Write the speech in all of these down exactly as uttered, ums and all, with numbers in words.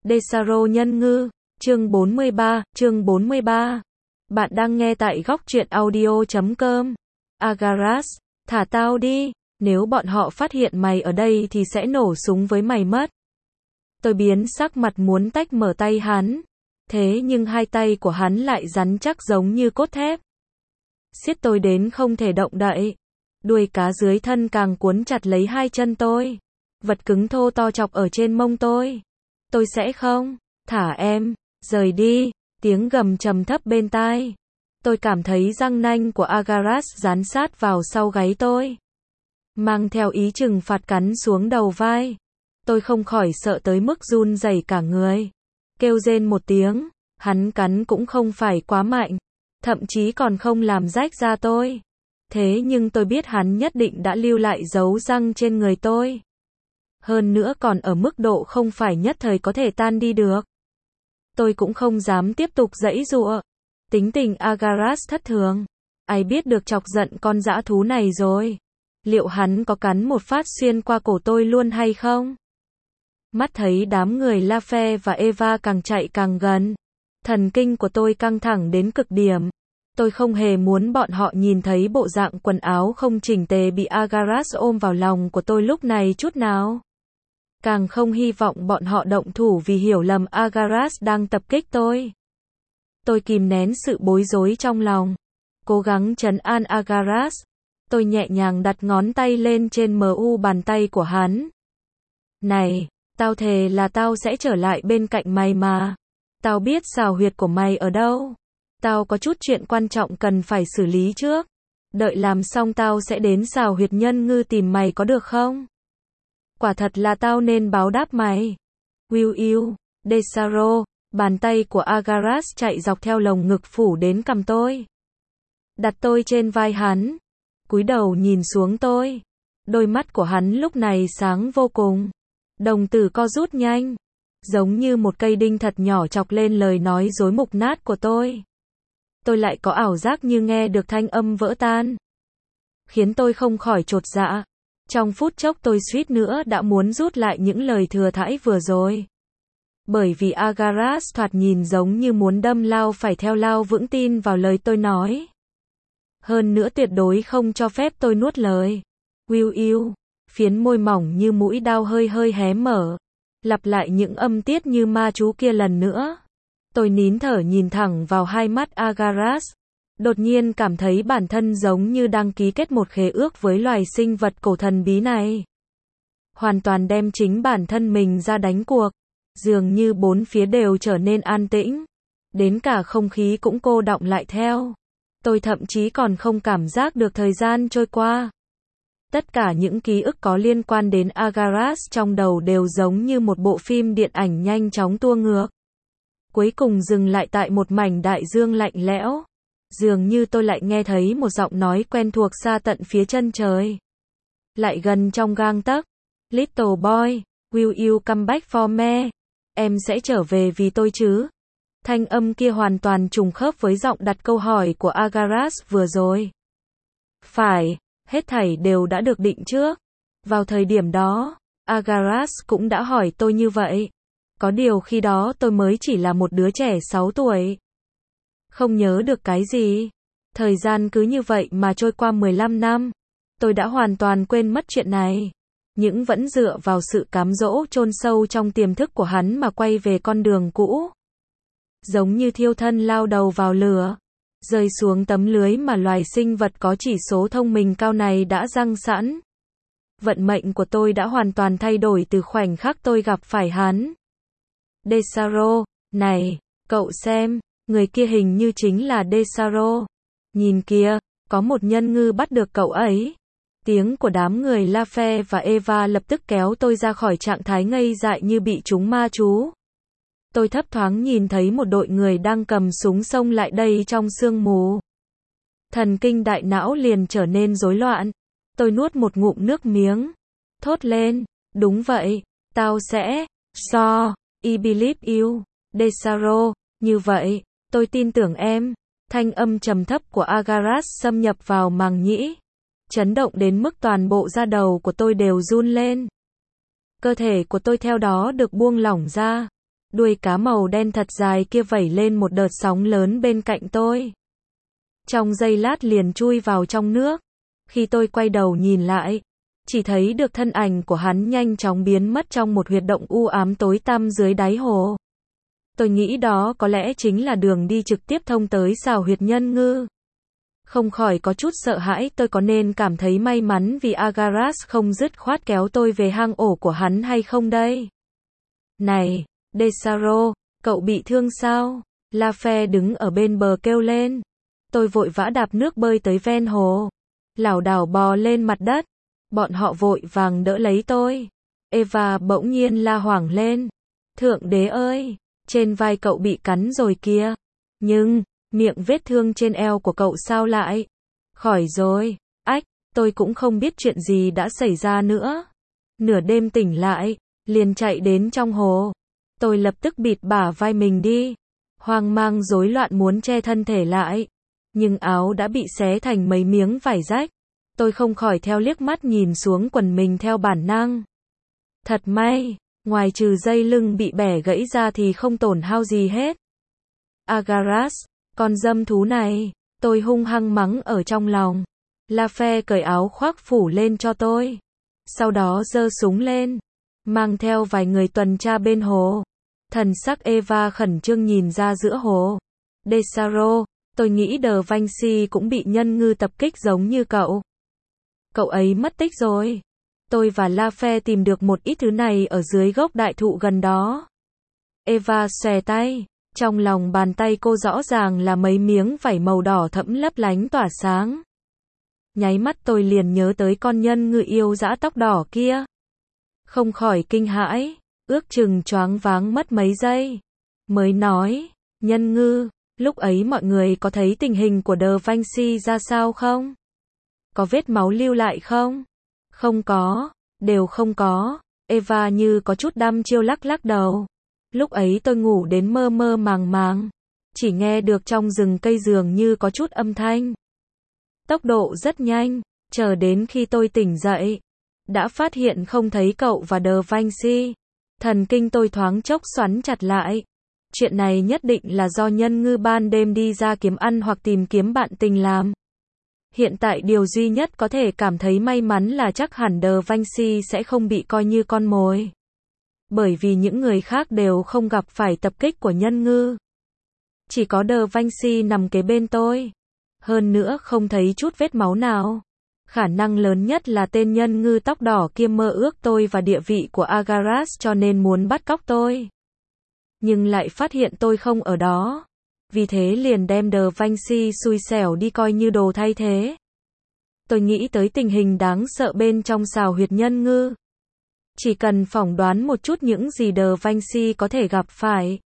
Desaro nhân ngư, chương bốn mươi ba, chương bốn mươi ba. Bạn đang nghe tại góc truyện audio chấm com. Agaras, thả tao đi, nếu bọn họ phát hiện mày ở đây thì sẽ nổ súng với mày mất. Tôi biến sắc mặt muốn tách mở tay hắn, thế nhưng hai tay của hắn lại rắn chắc giống như cốt thép. Siết tôi đến không thể động đậy. Đuôi cá dưới thân càng cuốn chặt lấy hai chân tôi. Vật cứng thô to chọc ở trên mông tôi. Tôi sẽ không thả em rời đi. Tiếng gầm trầm thấp bên tai. Tôi cảm thấy răng nanh của Agaras dán sát vào sau gáy tôi, mang theo ý trừng phạt cắn xuống đầu vai. Tôi không khỏi sợ tới mức run rẩy cả người. Kêu rên một tiếng, hắn cắn cũng không phải quá mạnh, thậm chí còn không làm rách da tôi. Thế nhưng tôi biết hắn nhất định đã lưu lại dấu răng trên người tôi. Hơn nữa còn ở mức độ không phải nhất thời có thể tan đi được. Tôi cũng không dám tiếp tục giãy giụa. Tính tình Agaras thất thường. Ai biết được chọc giận con dã thú này rồi. Liệu hắn có cắn một phát xuyên qua cổ tôi luôn hay không? Mắt thấy đám người Lafe và Eva càng chạy càng gần. Thần kinh của tôi căng thẳng đến cực điểm. Tôi không hề muốn bọn họ nhìn thấy bộ dạng quần áo không chỉnh tề bị Agaras ôm vào lòng của tôi lúc này chút nào. Càng không hy vọng bọn họ động thủ vì hiểu lầm Agaras đang tập kích tôi. Tôi kìm nén sự bối rối trong lòng, cố gắng trấn an Agaras. Tôi nhẹ nhàng đặt ngón tay lên trên mu bàn tay của hắn. Này, tao thề là tao sẽ trở lại bên cạnh mày mà. Tao biết xào huyệt của mày ở đâu. Tao có chút chuyện quan trọng cần phải xử lý trước. Đợi làm xong tao sẽ đến xào huyệt nhân ngư tìm mày có được không? Quả thật là tao nên báo đáp mày. Will you, Desaro. Bàn tay của Agaras chạy dọc theo lồng ngực phủ đến cằm tôi. Đặt tôi trên vai hắn. Cúi đầu nhìn xuống tôi. Đôi mắt của hắn lúc này sáng vô cùng. Đồng tử co rút nhanh. Giống như một cây đinh thật nhỏ chọc lên lời nói dối mục nát của tôi. Tôi lại có ảo giác như nghe được thanh âm vỡ tan. Khiến tôi không khỏi chột dạ. Trong phút chốc tôi suýt nữa đã muốn rút lại những lời thừa thãi vừa rồi. Bởi vì Agaras thoạt nhìn giống như muốn đâm lao phải theo lao vững tin vào lời tôi nói. Hơn nữa tuyệt đối không cho phép tôi nuốt lời. Will you, phiến môi mỏng như mũi dao hơi hơi hé mở. Lặp lại những âm tiết như ma chú kia lần nữa. Tôi nín thở nhìn thẳng vào hai mắt Agaras. Đột nhiên cảm thấy bản thân giống như đang ký kết một khế ước với loài sinh vật cổ thần bí này. Hoàn toàn đem chính bản thân mình ra đánh cuộc. Dường như bốn phía đều trở nên an tĩnh. Đến cả không khí cũng cô đọng lại theo. Tôi thậm chí còn không cảm giác được thời gian trôi qua. Tất cả những ký ức có liên quan đến Agaras trong đầu đều giống như một bộ phim điện ảnh nhanh chóng tua ngược. Cuối cùng dừng lại tại một mảnh đại dương lạnh lẽo. Dường như tôi lại nghe thấy một giọng nói quen thuộc xa tận phía chân trời. Lại gần trong gang tấc. Little boy, will you come back for me? Em sẽ trở về vì tôi chứ? Thanh âm kia hoàn toàn trùng khớp với giọng đặt câu hỏi của Agaras vừa rồi. Phải, hết thảy đều đã được định trước. Vào thời điểm đó, Agaras cũng đã hỏi tôi như vậy. Có điều khi đó tôi mới chỉ là một đứa trẻ sáu tuổi. Không nhớ được cái gì. Thời gian cứ như vậy mà trôi qua mười lăm năm. Tôi đã hoàn toàn quên mất chuyện này. Nhưng vẫn dựa vào sự cám dỗ chôn sâu trong tiềm thức của hắn mà quay về con đường cũ. Giống như thiêu thân lao đầu vào lửa. Rơi xuống tấm lưới mà loài sinh vật có chỉ số thông minh cao này đã răng sẵn. Vận mệnh của tôi đã hoàn toàn thay đổi từ khoảnh khắc tôi gặp phải hắn. Desaro, này, cậu xem, người kia hình như chính là Desaro. Nhìn kìa, có một nhân ngư bắt được cậu ấy. Tiếng của đám người Lafe và Eva lập tức kéo tôi ra khỏi trạng thái ngây dại như bị trúng ma chú. Tôi thấp thoáng nhìn thấy một đội người đang cầm súng xông lại đây trong sương mù. Thần kinh đại não liền trở nên rối loạn. Tôi nuốt một ngụm nước miếng. Thốt lên, đúng vậy, tao sẽ, so, I believe you, Desaro, như vậy, tôi tin tưởng em. Thanh âm trầm thấp của Agaras xâm nhập vào màng nhĩ. Chấn động đến mức toàn bộ da đầu của tôi đều run lên. Cơ thể của tôi theo đó được buông lỏng ra. Đuôi cá màu đen thật dài kia vẩy lên một đợt sóng lớn bên cạnh tôi. Trong giây lát liền chui vào trong nước. Khi tôi quay đầu nhìn lại, chỉ thấy được thân ảnh của hắn nhanh chóng biến mất trong một huyệt động u ám tối tăm dưới đáy hồ. Tôi nghĩ đó có lẽ chính là đường đi trực tiếp thông tới xào huyệt nhân ngư. Không khỏi có chút sợ hãi, tôi có nên cảm thấy may mắn vì Agaras không dứt khoát kéo tôi về hang ổ của hắn hay không đây? Này, Desaro, cậu bị thương sao? Lafe đứng ở bên bờ kêu lên. Tôi vội vã đạp nước bơi tới ven hồ, lảo đảo bò lên mặt đất. Bọn họ vội vàng đỡ lấy tôi. Eva bỗng nhiên la hoảng lên. Thượng đế ơi, trên vai cậu bị cắn rồi kìa. Nhưng, miệng vết thương trên eo của cậu sao lại? Khỏi rồi, ách, tôi cũng không biết chuyện gì đã xảy ra nữa. Nửa đêm tỉnh lại, liền chạy đến trong hồ. Tôi lập tức bịt bả vai mình đi. Hoang mang rối loạn muốn che thân thể lại. Nhưng áo đã bị xé thành mấy miếng vải rách. Tôi không khỏi theo liếc mắt nhìn xuống quần mình theo bản năng. Thật may, ngoài trừ dây lưng bị bẻ gãy ra thì không tổn hao gì hết. Agaras, con dâm thú này, tôi hung hăng mắng ở trong lòng. Lafe cởi áo khoác phủ lên cho tôi. Sau đó giơ súng lên, mang theo vài người tuần tra bên hồ. Thần sắc Eva khẩn trương nhìn ra giữa hồ. Desaro, tôi nghĩ De Vinci cũng bị nhân ngư tập kích giống như cậu. Cậu ấy mất tích rồi. Tôi và Lafe tìm được một ít thứ này ở dưới gốc đại thụ gần đó. Eva xòe tay. Trong lòng bàn tay cô rõ ràng là mấy miếng vải màu đỏ thẫm lấp lánh tỏa sáng. Nháy mắt tôi liền nhớ tới con nhân ngư yêu dã tóc đỏ kia. Không khỏi kinh hãi, ước chừng choáng váng mất mấy giây. Mới nói, nhân ngư, lúc ấy mọi người có thấy tình hình của De Vinci ra sao không? Có vết máu lưu lại không? Không có, đều không có. Eva như có chút đăm chiêu lắc lắc đầu. Lúc ấy tôi ngủ đến mơ mơ màng màng. Chỉ nghe được trong rừng cây dường như có chút âm thanh. Tốc độ rất nhanh, chờ đến khi tôi tỉnh dậy. Đã phát hiện không thấy cậu và De Vinci. Thần kinh tôi thoáng chốc xoắn chặt lại. Chuyện này nhất định là do nhân ngư ban đêm đi ra kiếm ăn hoặc tìm kiếm bạn tình làm. Hiện tại điều duy nhất có thể cảm thấy may mắn là chắc hẳn De Vinci sẽ không bị coi như con mồi. Bởi vì những người khác đều không gặp phải tập kích của nhân ngư. Chỉ có De Vinci nằm kế bên tôi. Hơn nữa không thấy chút vết máu nào. Khả năng lớn nhất là tên nhân ngư tóc đỏ kia mơ ước tôi và địa vị của Agaras cho nên muốn bắt cóc tôi. Nhưng lại phát hiện tôi không ở đó. Vì thế liền đem De Vinci xui xẻo đi coi như đồ thay thế. Tôi nghĩ tới tình hình đáng sợ bên trong xào huyệt nhân ngư. Chỉ cần phỏng đoán một chút những gì De Vinci có thể gặp phải.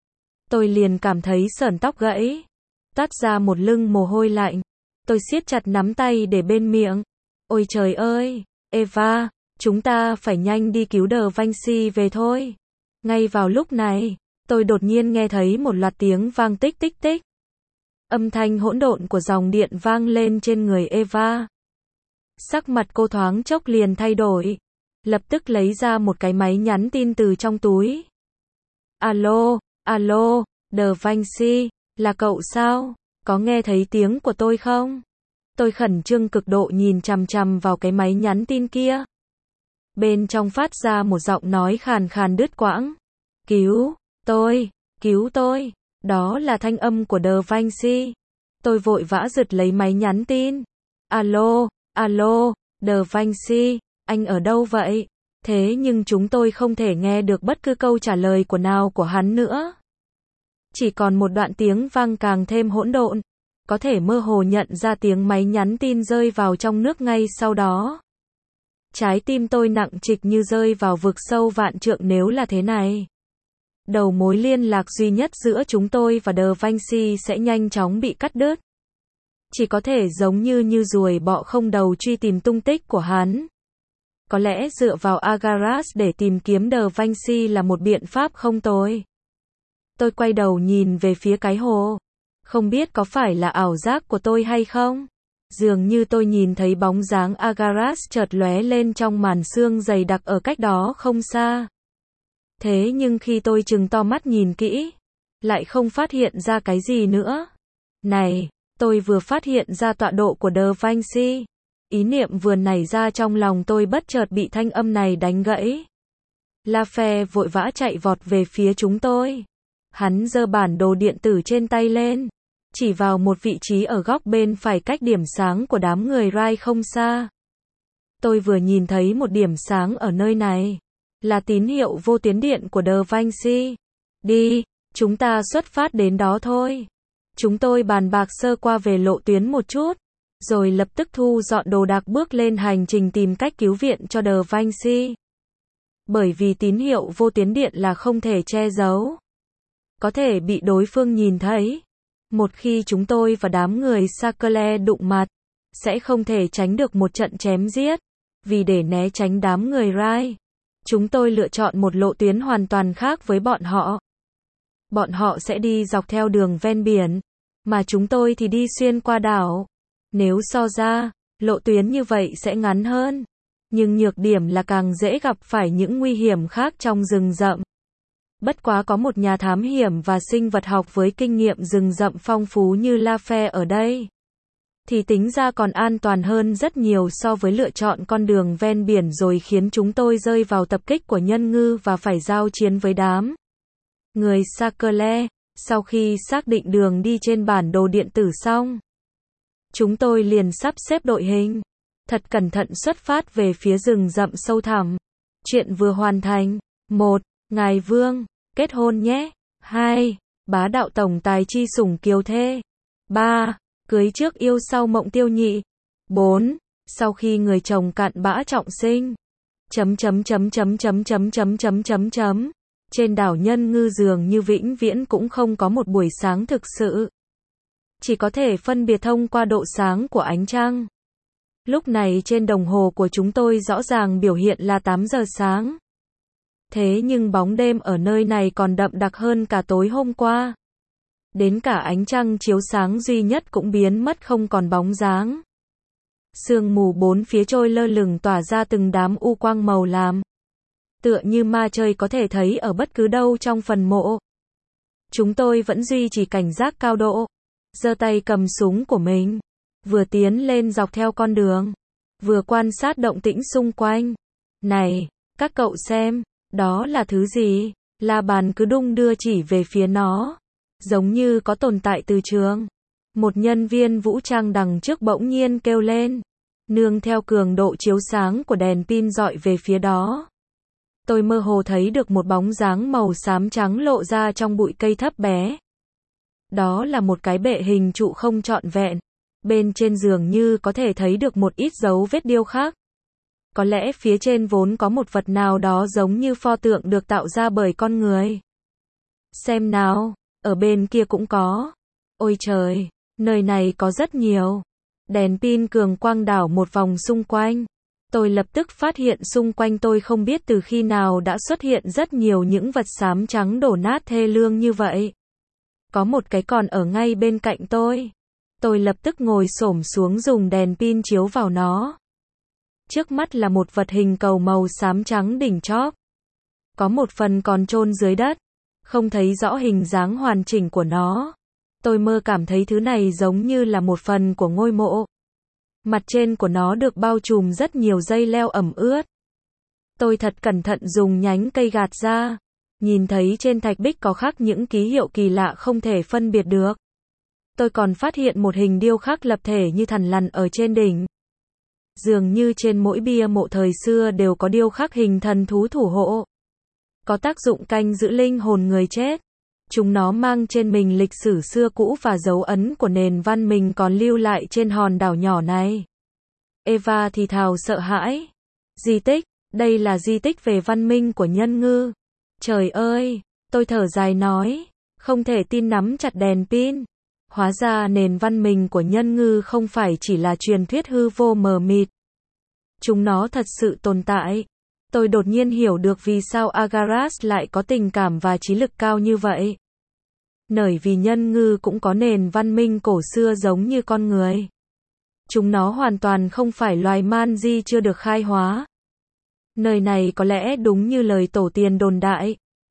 Tôi liền cảm thấy sởn tóc gãy. Toát ra một lưng mồ hôi lạnh. Tôi siết chặt nắm tay để bên miệng. Ôi trời ơi, Eva, chúng ta phải nhanh đi cứu De Vinci về thôi. Ngay vào lúc này, tôi đột nhiên nghe thấy một loạt tiếng vang tích tích tích. Âm thanh hỗn độn của dòng điện vang lên trên người Eva. Sắc mặt cô thoáng chốc liền thay đổi. Lập tức lấy ra một cái máy nhắn tin từ trong túi. Alo, alo, De Vinci, là cậu sao? Có nghe thấy tiếng của tôi không? Tôi khẩn trương cực độ nhìn chằm chằm vào cái máy nhắn tin kia. Bên trong phát ra một giọng nói khàn khàn đứt quãng. Cứu, tôi, cứu tôi. Đó là thanh âm của De Vinci. Tôi vội vã giật lấy máy nhắn tin. Alo, alo, De Vinci, anh ở đâu vậy? Thế nhưng chúng tôi không thể nghe được bất cứ câu trả lời của nào của hắn nữa. Chỉ còn một đoạn tiếng vang càng thêm hỗn độn. Có thể mơ hồ nhận ra tiếng máy nhắn tin rơi vào trong nước ngay sau đó. Trái tim tôi nặng trịch như rơi vào vực sâu vạn trượng nếu là thế này. Đầu mối liên lạc duy nhất giữa chúng tôi và De Vinci sẽ nhanh chóng bị cắt đứt. Chỉ có thể giống như như ruồi bọ không đầu truy tìm tung tích của hắn. Có lẽ dựa vào Agaras để tìm kiếm De Vinci là một biện pháp không tồi. Tôi quay đầu nhìn về phía cái hồ. Không biết có phải là ảo giác của tôi hay không? Dường như tôi nhìn thấy bóng dáng Agaras chợt lóe lên trong màn sương dày đặc ở cách đó không xa. Thế nhưng khi tôi trừng to mắt nhìn kỹ, lại không phát hiện ra cái gì nữa. Này, tôi vừa phát hiện ra tọa độ của Da Vinci. Ý niệm vừa nảy ra trong lòng tôi bất chợt bị thanh âm này đánh gãy. Lafayette vội vã chạy vọt về phía chúng tôi. Hắn giơ bản đồ điện tử trên tay lên, chỉ vào một vị trí ở góc bên phải cách điểm sáng của đám người Rai không xa. Tôi vừa nhìn thấy một điểm sáng ở nơi này, là tín hiệu vô tuyến điện của Da Vinci. Đi, chúng ta xuất phát đến đó thôi. Chúng tôi bàn bạc sơ qua về lộ tuyến một chút, rồi lập tức thu dọn đồ đạc bước lên hành trình tìm cách cứu viện cho Da Vinci. Bởi vì tín hiệu vô tuyến điện là không thể che giấu, có thể bị đối phương nhìn thấy. Một khi chúng tôi và đám người Sackler đụng mặt, sẽ không thể tránh được một trận chém giết. Vì để né tránh đám người Rai, chúng tôi lựa chọn một lộ tuyến hoàn toàn khác với bọn họ. Bọn họ sẽ đi dọc theo đường ven biển, mà chúng tôi thì đi xuyên qua đảo. Nếu so ra, lộ tuyến như vậy sẽ ngắn hơn, nhưng nhược điểm là càng dễ gặp phải những nguy hiểm khác trong rừng rậm. Bất quá có một nhà thám hiểm và sinh vật học với kinh nghiệm rừng rậm phong phú như Lafayette ở đây, thì tính ra còn an toàn hơn rất nhiều so với lựa chọn con đường ven biển rồi khiến chúng tôi rơi vào tập kích của nhân ngư và phải giao chiến với đám người Sackler. Sau khi xác định đường đi trên bản đồ điện tử xong, chúng tôi liền sắp xếp đội hình, thật cẩn thận xuất phát về phía rừng rậm sâu thẳm. Chuyện vừa hoàn thành. một. Ngài Vương, kết hôn nhé. hai. Bá đạo tổng tài chi sủng kiều thê. ba. Cưới trước yêu sau mộng tiêu nhị. bốn. Sau khi người chồng cạn bã trọng sinh. Chấm chấm chấm chấm chấm chấm chấm chấm chấm chấm. Trên đảo Nhân Ngư dường như vĩnh viễn cũng không có một buổi sáng thực sự. Chỉ có thể phân biệt thông qua độ sáng của ánh trăng. Lúc này trên đồng hồ của chúng tôi rõ ràng biểu hiện là tám giờ sáng. Thế nhưng bóng đêm ở nơi này còn đậm đặc hơn cả tối hôm qua. Đến cả ánh trăng chiếu sáng duy nhất cũng biến mất không còn bóng dáng. Sương mù bốn phía trôi lơ lửng tỏa ra từng đám u quang màu lam, tựa như ma chơi có thể thấy ở bất cứ đâu trong phần mộ. Chúng tôi vẫn duy trì cảnh giác cao độ, giơ tay cầm súng của mình, vừa tiến lên dọc theo con đường, vừa quan sát động tĩnh xung quanh. Này, các cậu xem, đó là thứ gì? La Bàn cứ đung đưa chỉ về phía nó, giống như có tồn tại từ trường. Một nhân viên vũ trang đằng trước bỗng nhiên kêu lên, nương theo cường độ chiếu sáng của đèn pin dọi về phía đó. Tôi mơ hồ thấy được một bóng dáng màu xám trắng lộ ra trong bụi cây thấp bé. Đó là một cái bệ hình trụ không trọn vẹn. Bên trên dường như có thể thấy được một ít dấu vết điêu khắc. Có lẽ phía trên vốn có một vật nào đó giống như pho tượng được tạo ra bởi con người. Xem nào, ở bên kia cũng có. Ôi trời, nơi này có rất nhiều. Đèn pin cường quang đảo một vòng xung quanh. Tôi lập tức phát hiện xung quanh tôi không biết từ khi nào đã xuất hiện rất nhiều những vật xám trắng đổ nát thê lương như vậy. Có một cái còn ở ngay bên cạnh tôi. Tôi lập tức ngồi xổm xuống dùng đèn pin chiếu vào nó. Trước mắt là một vật hình cầu màu xám trắng đỉnh chóp. Có một phần còn chôn dưới đất, không thấy rõ hình dáng hoàn chỉnh của nó. Tôi mơ cảm thấy thứ này giống như là một phần của ngôi mộ. Mặt trên của nó được bao trùm rất nhiều dây leo ẩm ướt. Tôi thật cẩn thận dùng nhánh cây gạt ra. Nhìn thấy trên thạch bích có khắc những ký hiệu kỳ lạ không thể phân biệt được. Tôi còn phát hiện một hình điêu khắc lập thể như thằn lằn ở trên đỉnh. Dường như trên mỗi bia mộ thời xưa đều có điêu khắc hình thần thú thủ hộ. Có tác dụng canh giữ linh hồn người chết. Chúng nó mang trên mình lịch sử xưa cũ và dấu ấn của nền văn minh còn lưu lại trên hòn đảo nhỏ này. Eva thì thào sợ hãi. Di tích, đây là di tích về văn minh của nhân ngư. Trời ơi, tôi thở dài nói, không thể tin nắm chặt đèn pin. Hóa ra nền văn minh của nhân ngư không phải chỉ là truyền thuyết hư vô mờ mịt. Chúng nó thật sự tồn tại. Tôi đột nhiên hiểu được vì sao Agaras lại có tình cảm và trí lực cao như vậy. Bởi vì nhân ngư cũng có nền văn minh cổ xưa giống như con người. Chúng nó hoàn toàn không phải loài man di chưa được khai hóa. Nơi này có lẽ đúng như lời tổ tiên đồn đại,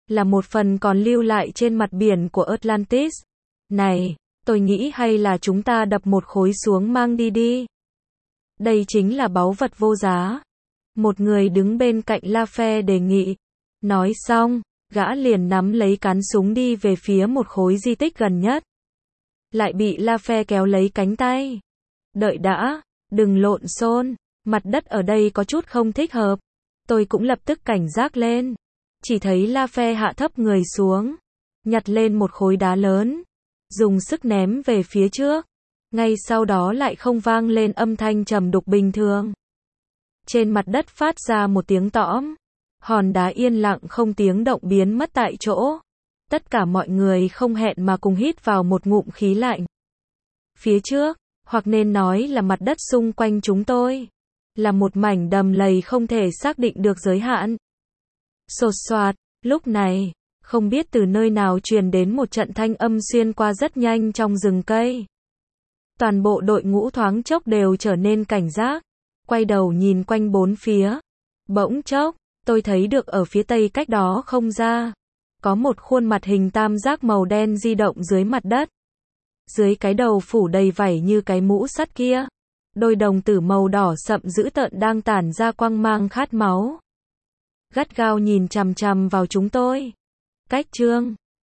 là một phần còn lưu lại trên mặt biển của Atlantis. Này, tôi nghĩ hay là chúng ta đập một khối xuống mang đi đi. Đây chính là báu vật vô giá. Một người đứng bên cạnh Lafe đề nghị. Nói xong, gã liền nắm lấy cán súng đi về phía một khối di tích gần nhất. Lại bị Lafe kéo lấy cánh tay. Đợi đã, đừng lộn xộn, mặt đất ở đây có chút không thích hợp. Tôi cũng lập tức cảnh giác lên. Chỉ thấy Lafe hạ thấp người xuống, nhặt lên một khối đá lớn, dùng sức ném về phía trước. Ngay sau đó lại không vang lên âm thanh trầm đục bình thường. Trên mặt đất phát ra một tiếng tõm. Hòn đá yên lặng không tiếng động biến mất tại chỗ. Tất cả mọi người không hẹn mà cùng hít vào một ngụm khí lạnh. Phía trước, hoặc nên nói là mặt đất xung quanh chúng tôi, là một mảnh đầm lầy không thể xác định được giới hạn. Xột xoạt, lúc này, không biết từ nơi nào truyền đến một trận thanh âm xuyên qua rất nhanh trong rừng cây. Toàn bộ đội ngũ thoáng chốc đều trở nên cảnh giác, quay đầu nhìn quanh bốn phía. Bỗng chốc, tôi thấy được ở phía tây cách đó không xa, có một khuôn mặt hình tam giác màu đen di động dưới mặt đất. Dưới cái đầu phủ đầy vảy như cái mũ sắt kia, đôi đồng tử màu đỏ sậm dữ tợn đang tản ra quang mang khát máu. Gắt gao nhìn chằm chằm vào chúng tôi. Cách chương